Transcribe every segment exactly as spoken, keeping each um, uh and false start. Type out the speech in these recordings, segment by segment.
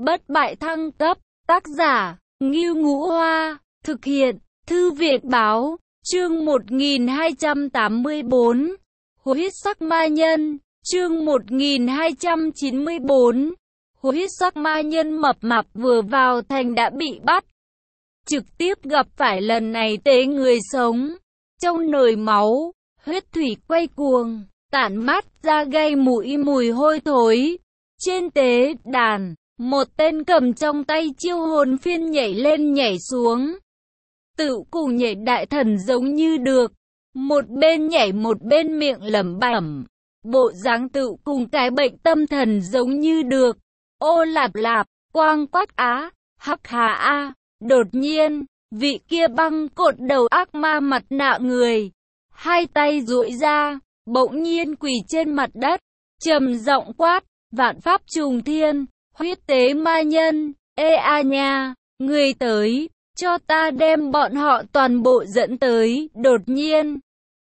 Bất bại thăng cấp, tác giả, Ngưu Ngũ Hoa, thực hiện, Thư viện báo, chương một nghìn hai trăm tám mươi tư, huyết sắc ma nhân, chương một nghìn hai trăm chín mươi tư, huyết sắc ma nhân mập mạp vừa vào thành đã bị bắt. Trực tiếp gặp phải lần này tế người sống, trong nồi máu, huyết thủy quay cuồng, tản mát ra gây mũi mùi hôi thối. Trên tế đàn, một tên cầm trong tay chiêu hồn phiên nhảy lên nhảy xuống. Tự cùng nhảy đại thần giống như được, một bên nhảy một bên miệng lẩm bẩm. Bộ dáng tự cùng cái bệnh tâm thần giống như được. Ô lạp lạp, quang quát á, hắc hà a. Đột nhiên, vị kia băng cột đầu ác ma mặt nạ người, hai tay duỗi ra, bỗng nhiên quỳ trên mặt đất, trầm giọng quát, vạn pháp trùng thiên, huyết tế ma nhân, ê a nha, người tới, cho ta đem bọn họ toàn bộ dẫn tới. Đột nhiên,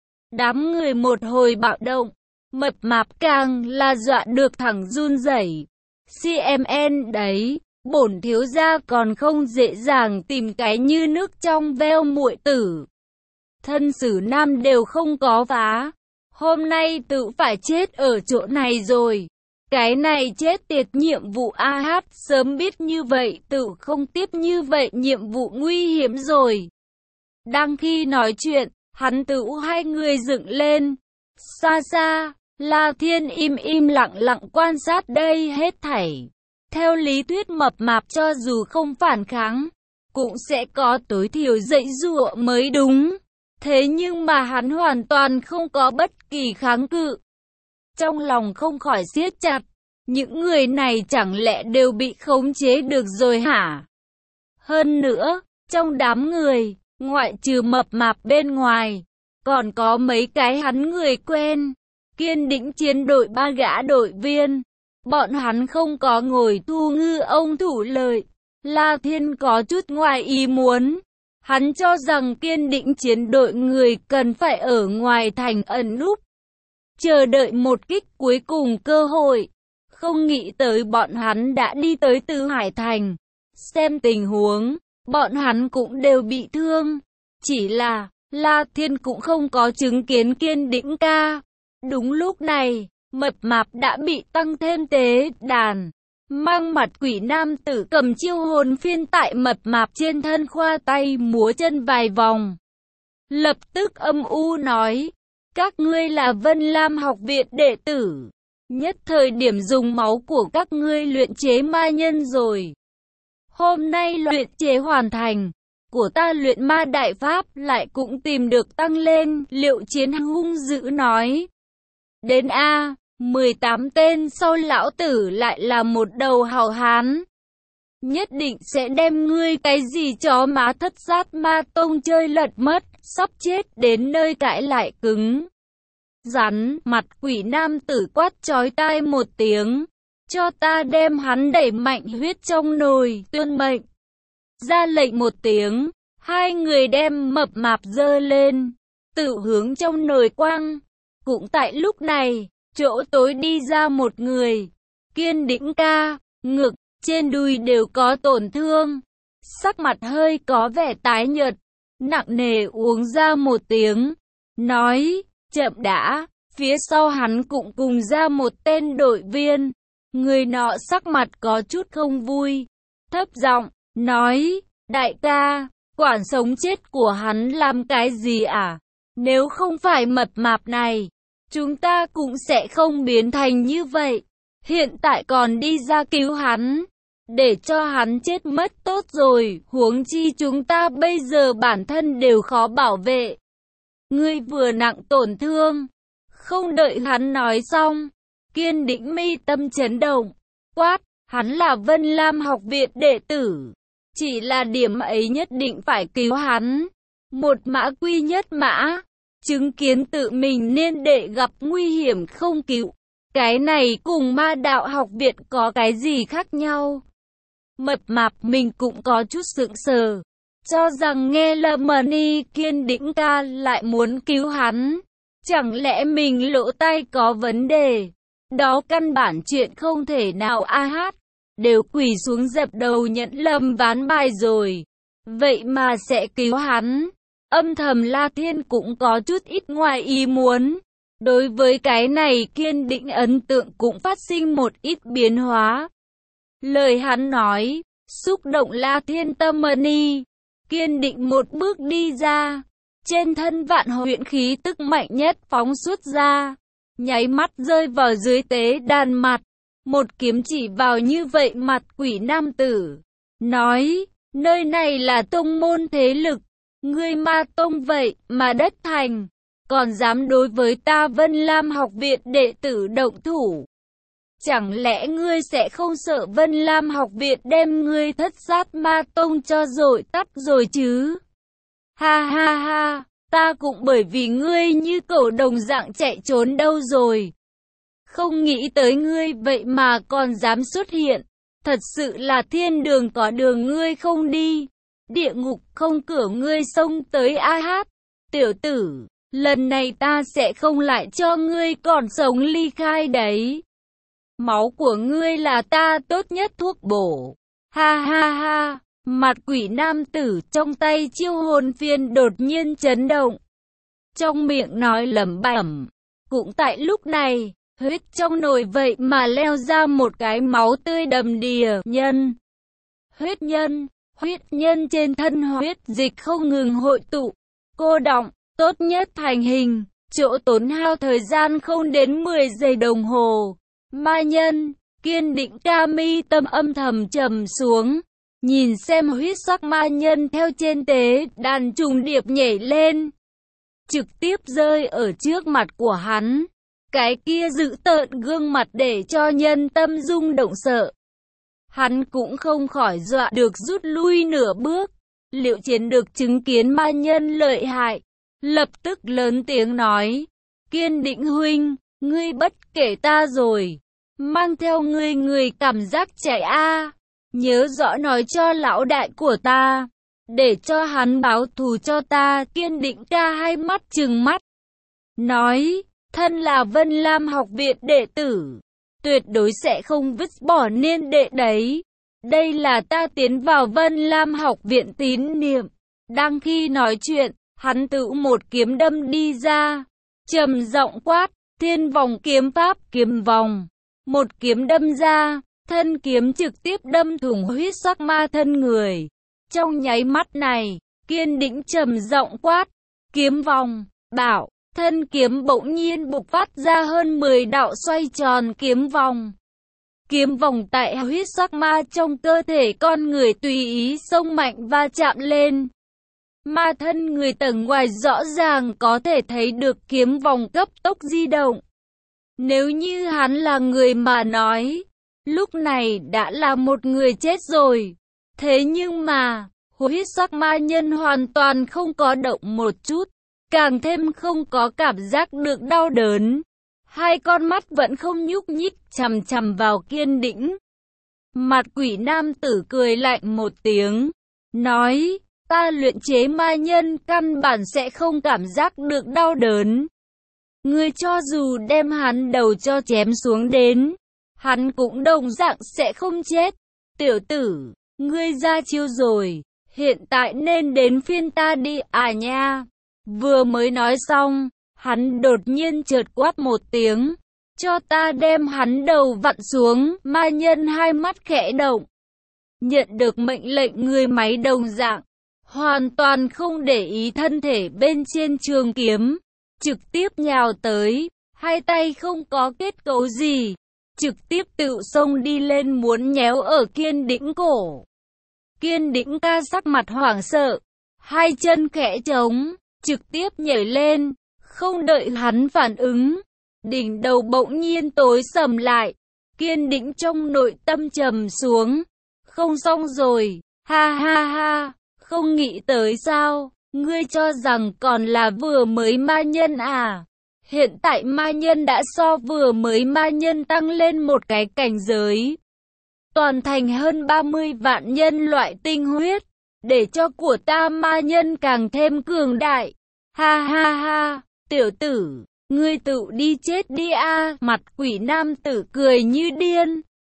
đám người một hồi bạo động, mập mạp càng là dọa được thẳng run rẩy. xê em en đấy, bổn thiếu gia còn không dễ dàng tìm cái như nước trong veo muội tử. Thân sử nam đều không có phá, hôm nay tự phải chết ở chỗ này rồi. Cái này chết tiệt nhiệm vụ a hát, sớm biết như vậy tự không tiếp như vậy nhiệm vụ nguy hiểm rồi. Đang khi nói chuyện, hắn tự hai người dựng lên. Xa xa, La Thiên im im lặng lặng quan sát đây hết thảy. Theo lý thuyết mập mạp cho dù không phản kháng, cũng sẽ có tối thiểu dãy dụa mới đúng. Thế nhưng mà hắn hoàn toàn không có bất kỳ kháng cự. Trong lòng không khỏi siết chặt, những người này chẳng lẽ đều bị khống chế được rồi hả? Hơn nữa, trong đám người, ngoại trừ mập mạp bên ngoài, còn có mấy cái hắn người quen, Kiên Đĩnh chiến đội ba gã đội viên. Bọn hắn không có ngồi thu ngư ông thủ lợi. La Thiên có chút ngoài ý muốn. Hắn cho rằng Kiên Đĩnh chiến đội người cần phải ở ngoài thành ẩn núp, chờ đợi một kích cuối cùng cơ hội. Không nghĩ tới bọn hắn đã đi tới Tứ Hải Thành. Xem tình huống, bọn hắn cũng đều bị thương. Chỉ là, La Thiên cũng không có chứng kiến Kiên Đĩnh ca. Đúng lúc này, mập mạp đã bị tăng thêm tế đàn. Mang mặt quỷ nam tử cầm chiêu hồn phiên tại mập mạp trên thân khoa tay múa chân vài vòng. Lập tức âm u nói, các ngươi là Vân Lam học viện đệ tử. Nhất thời điểm dùng máu của các ngươi luyện chế ma nhân rồi. Hôm nay luyện chế hoàn thành, của ta luyện ma đại pháp lại cũng tìm được tăng lên. Liệu Chiến hung dữ nói, đến A, mười tám tên sau lão tử lại là một đầu hào hán. Nhất định sẽ đem ngươi cái gì chó má thất sát ma tông chơi lật mất, sắp chết đến nơi cãi lại cứng. Rắn, mặt quỷ nam tử quát chói tai một tiếng, cho ta đem hắn đẩy mạnh huyết trong nồi, tuyên mệnh. Ra lệnh một tiếng, hai người đem mập mạp dơ lên, tự hướng trong nồi quăng. Cũng tại lúc này, chỗ tối đi ra một người. Kiên Đĩnh ca, ngực, trên đùi đều có tổn thương. Sắc mặt hơi có vẻ tái nhợt, nặng nề uống ra một tiếng. Nói, chậm đã, phía sau hắn cũng cùng ra một tên đội viên. Người nọ sắc mặt có chút không vui. Thấp giọng, nói, đại ca, quản sống chết của hắn làm cái gì à? Nếu không phải mập mạp này, chúng ta cũng sẽ không biến thành như vậy. Hiện tại còn đi ra cứu hắn, để cho hắn chết mất tốt rồi. Huống chi chúng ta bây giờ bản thân đều khó bảo vệ. Ngươi vừa nặng tổn thương. Không đợi hắn nói xong, Kiên Đĩnh mi tâm chấn động, quát, hắn là Vân Lam học viện đệ tử. Chỉ là điểm ấy nhất định phải cứu hắn. Một mã quy nhất mã. Chứng kiến tự mình nên đệ gặp nguy hiểm không cứu. Cái này cùng ma đạo học viện có cái gì khác nhau? Mập mạp mình cũng có chút sững sờ, cho rằng nghe Lemony Kiên Đĩnh ca lại muốn cứu hắn. Chẳng lẽ mình lỗ tai có vấn đề? Đó căn bản chuyện không thể nào a hát. đều quỳ xuống dập đầu nhận lâm ván bài rồi. Vậy mà sẽ cứu hắn. Âm thầm La Thiên cũng có chút ít ngoài ý muốn. Đối với cái này Kiên Định ấn tượng cũng phát sinh một ít biến hóa. Lời hắn nói, xúc động La Thiên tâm ni. Kiên Định một bước đi ra. Trên thân vạn huyễn khí tức mạnh nhất phóng xuất ra. Nháy mắt rơi vào dưới tế đàn mặt. Một kiếm chỉ vào như vậy mặt quỷ nam tử. Nói, nơi này là tông môn thế lực. Ngươi ma tông vậy mà đất thành. Còn dám đối với ta Vân Lam học viện đệ tử động thủ. Chẳng lẽ ngươi sẽ không sợ Vân Lam học viện đem ngươi thất sát ma tông cho rồi tắt rồi chứ? Ha ha ha, ta cũng bởi vì ngươi như cẩu đồng dạng chạy trốn đâu rồi. Không nghĩ tới ngươi vậy mà còn dám xuất hiện. Thật sự là thiên đường có đường ngươi không đi. Địa ngục không cửa ngươi xông tới a hát. Tiểu tử, lần này ta sẽ không lại cho ngươi còn sống ly khai đấy. Máu của ngươi là ta tốt nhất thuốc bổ. Ha ha ha, mặt quỷ nam tử trong tay chiêu hồn phiên đột nhiên chấn động. Trong miệng nói lẩm bẩm. Cũng tại lúc này, huyết trong nồi vậy mà leo ra một cái máu tươi đầm đìa nhân. Huyết nhân, huyết nhân trên thân huyết dịch không ngừng hội tụ, cô đọng, tốt nhất thành hình, chỗ tốn hao thời gian không đến mười giây đồng hồ. Ma nhân, Kiên Định ca mi tâm âm thầm trầm xuống, nhìn xem huyết sắc ma nhân theo trên tế đàn trùng điệp nhảy lên, trực tiếp rơi ở trước mặt của hắn. Cái kia dữ tợn gương mặt để cho nhân tâm rung động sợ. Hắn cũng không khỏi dọa được rút lui nửa bước. Liệu chiến được chứng kiến ma nhân lợi hại, lập tức lớn tiếng nói, Kiên Định huynh, ngươi bất kể ta rồi, mang theo ngươi người cảm giác chạy a, nhớ rõ nói cho lão đại của ta, để cho hắn báo thù cho ta. Kiên Định ca hai mắt trừng mắt, nói, thân là Vân Lam học viện đệ tử, tuyệt đối sẽ không vứt bỏ niên đệ đấy. Đây là ta tiến vào Vân Lam học viện tín niệm. Đang khi nói chuyện, hắn tự một kiếm đâm đi ra, trầm giọng quát, Thiên Vòng kiếm pháp kiếm vòng. Một kiếm đâm ra, thân kiếm trực tiếp đâm thủng huyết sắc ma thân người. Trong nháy mắt này, Kiên Định trầm giọng quát, kiếm vòng, bảo, thân kiếm bỗng nhiên bộc phát ra hơn mười đạo xoay tròn kiếm vòng. Kiếm vòng tại huyết sắc ma trong cơ thể con người tùy ý xông mạnh va chạm lên. Ma thân người tầng ngoài rõ ràng có thể thấy được kiếm vòng cấp tốc di động. Nếu như hắn là người mà nói, lúc này đã là một người chết rồi. Thế nhưng mà, huyết sắc ma nhân hoàn toàn không có động một chút, càng thêm không có cảm giác được đau đớn. Hai con mắt vẫn không nhúc nhích chằm chằm vào Kiên Định. Mặt quỷ nam tử cười lạnh một tiếng, nói, ta luyện chế ma nhân căn bản sẽ không cảm giác được đau đớn. Ngươi cho dù đem hắn đầu cho chém xuống đến, hắn cũng đồng dạng sẽ không chết. Tiểu tử, ngươi ra chiêu rồi, hiện tại nên đến phiên ta đi à nha. Vừa mới nói xong, hắn đột nhiên chợt quát một tiếng, cho ta đem hắn đầu vặn xuống. Ma nhân hai mắt khẽ động, nhận được mệnh lệnh người máy đồng dạng, hoàn toàn không để ý thân thể bên trên trường kiếm, trực tiếp nhào tới, hai tay không có kết cấu gì, trực tiếp tự xông đi lên muốn nhéo ở Kiên Định cổ. Kiên Định ca sắc mặt hoảng sợ, hai chân khẽ trống, trực tiếp nhảy lên, không đợi hắn phản ứng, đỉnh đầu bỗng nhiên tối sầm lại. Kiên Định trong nội tâm trầm xuống, không xong rồi, ha ha ha, không nghĩ tới sao, ngươi cho rằng còn là vừa mới ma nhân à? Hiện tại ma nhân đã so vừa mới ma nhân tăng lên một cái cảnh giới. Toàn thành hơn ba mươi vạn nhân loại tinh huyết, để cho của ta ma nhân càng thêm cường đại. Ha ha ha, tiểu tử, ngươi tự đi chết đi a. Mặt quỷ nam tử cười như điên.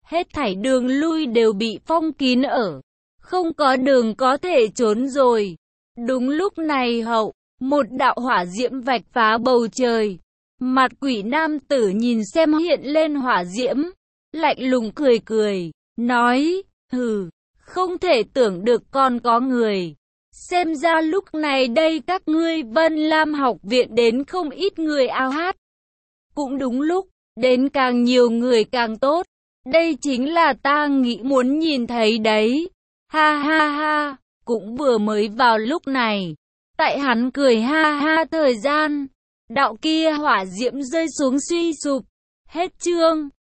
Hết thảy đường lui đều bị phong kín ở. Không có đường có thể trốn rồi. Đúng lúc này hậu, một đạo hỏa diễm vạch phá bầu trời. Mặt quỷ nam tử nhìn xem hiện lên hỏa diễm, lạnh lùng cười cười, nói, hừ, không thể tưởng được còn có người. Xem ra lúc này đây các ngươi Vân Lam học viện đến không ít người ao hát. Cũng đúng lúc, đến càng nhiều người càng tốt. Đây chính là ta nghĩ muốn nhìn thấy đấy. Ha ha ha, cũng vừa mới vào lúc này. Tại hắn cười ha ha thời gian, đạo kia hỏa diễm rơi xuống suy sụp. Hết chương.